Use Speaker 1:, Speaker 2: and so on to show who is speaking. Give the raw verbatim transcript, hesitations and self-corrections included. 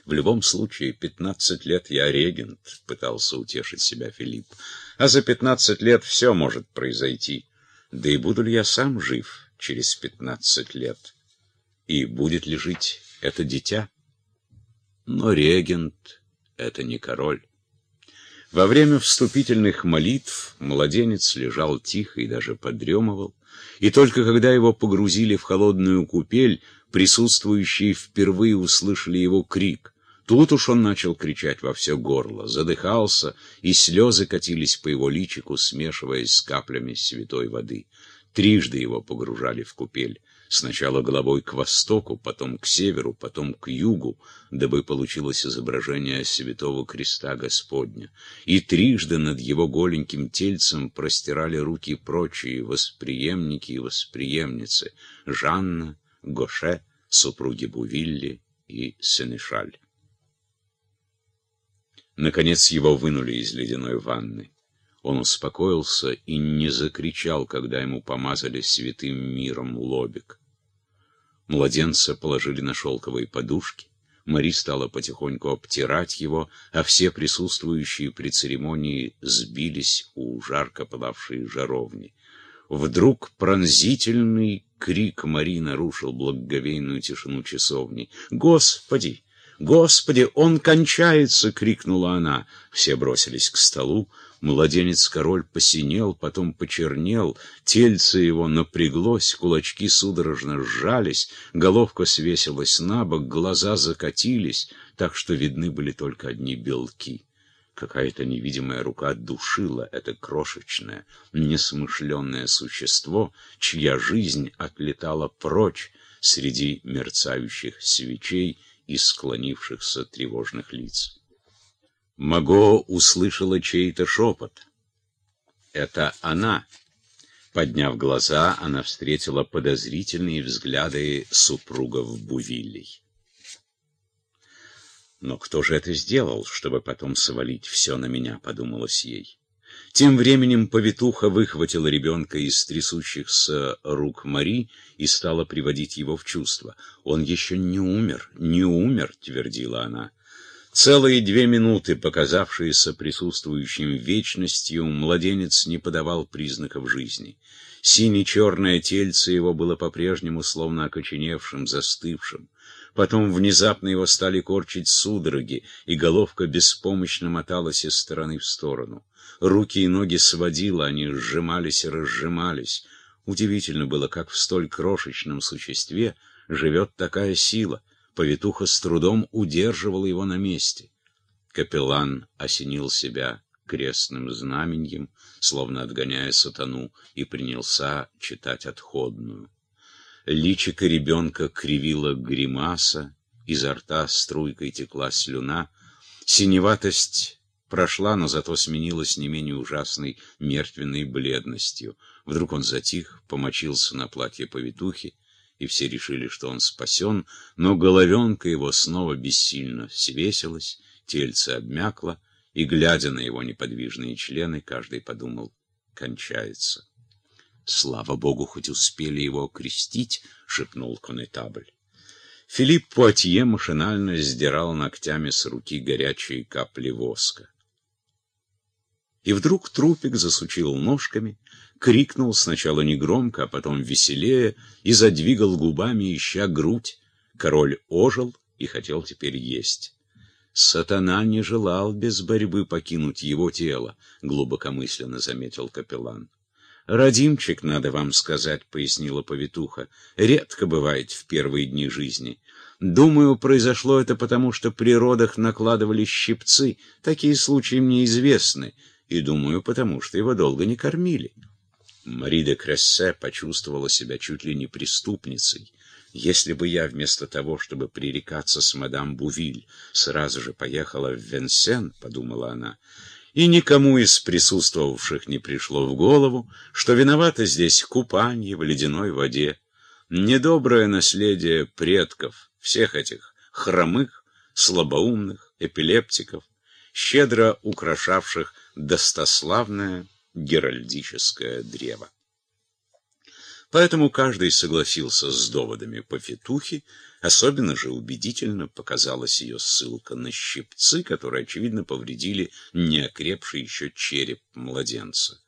Speaker 1: В любом случае, пятнадцать лет я регент, пытался утешить себя Филипп. А за пятнадцать лет все может произойти. Да и буду ли я сам жив через пятнадцать лет? И будет ли жить это дитя? Но регент — это не король. Во время вступительных молитв младенец лежал тихо и даже подремывал, и только когда его погрузили в холодную купель, присутствующие впервые услышали его крик. Тут уж он начал кричать во все горло, задыхался, и слезы катились по его личику, смешиваясь с каплями святой воды. Трижды его погружали в купель. Сначала головой к востоку, потом к северу, потом к югу, дабы получилось изображение святого креста Господня. И трижды над его голеньким тельцем простирали руки прочие восприемники и восприемницы — Жанна, Гоше, супруги Бувилли и Сенешаль. Наконец его вынули из ледяной ванны. Он успокоился и не закричал, когда ему помазали святым миром лобик. Младенца положили на шелковые подушки. Мари стала потихоньку обтирать его, а все присутствующие при церемонии сбились у жарко пылавшей жаровни. Вдруг пронзительный крик Мари нарушил благоговейную тишину часовни. «Господи! Господи! Он кончается!» — крикнула она. Все бросились к столу. Младенец-король посинел, потом почернел, тельце его напряглось, кулачки судорожно сжались, головка свесилась на бок, глаза закатились, так что видны были только одни белки. Какая-то невидимая рука душила это крошечное, несмышленное существо, чья жизнь отлетала прочь среди мерцающих свечей и склонившихся тревожных лиц. Маго услышала чей-то шепот. Это она. Подняв глаза, она встретила подозрительные взгляды супругов Бувиллей. «Но кто же это сделал, чтобы потом свалить все на меня?» — подумалось ей. Тем временем повитуха выхватила ребенка из трясущихся рук Мари и стала приводить его в чувство. «Он еще не умер, не умер», — твердила она. Целые две минуты, показавшиеся присутствующим вечностью, младенец не подавал признаков жизни. Сине-черное тельце его было по-прежнему словно окоченевшим, застывшим. Потом внезапно его стали корчить судороги, и головка беспомощно моталась из стороны в сторону. Руки и ноги сводило, они сжимались и разжимались. Удивительно было, как в столь крошечном существе живет такая сила. Повитуха с трудом удерживала его на месте. Капеллан осенил себя крестным знаменьем, словно отгоняя сатану, и принялся читать отходную. Личико ребенка кривила гримаса, изо рта струйкой текла слюна. Синеватость прошла, но зато сменилась не менее ужасной мертвенной бледностью. Вдруг он затих, помочился на платье повитухи, и все решили, что он спасен, но головенка его снова бессильно свесилась, тельце обмякло, и, глядя на его неподвижные члены, каждый подумал: кончается. «Слава Богу, хоть успели его окрестить», — шепнул конетабль. Филипп Пуатье машинально сдирал ногтями с руки горячие капли воска. И вдруг трупик засучил ножками, крикнул сначала негромко, а потом веселее, и задвигал губами, ища грудь. Король ожил и хотел теперь есть. «Сатана не желал без борьбы покинуть его тело», — глубокомысленно заметил капеллан. «Родимчик, надо вам сказать», — пояснила повитуха, — «редко бывает в первые дни жизни. Думаю, произошло это потому, что при родах накладывали щипцы, такие случаи мне известны, и думаю, потому что его долго не кормили». Мари де Крессе почувствовала себя чуть ли не преступницей. «Если бы я вместо того, чтобы пререкаться с мадам Бувиль, сразу же поехала в Венсен», — подумала она, — и никому из присутствовавших не пришло в голову, что виновато здесь купанье в ледяной воде, недоброе наследие предков, всех этих хромых, слабоумных, эпилептиков, щедро украшавших достославное геральдическое древо. Поэтому каждый согласился с доводами повитухи, особенно же убедительно показалась ее ссылка на щипцы, которые, очевидно, повредили неокрепший еще череп младенца.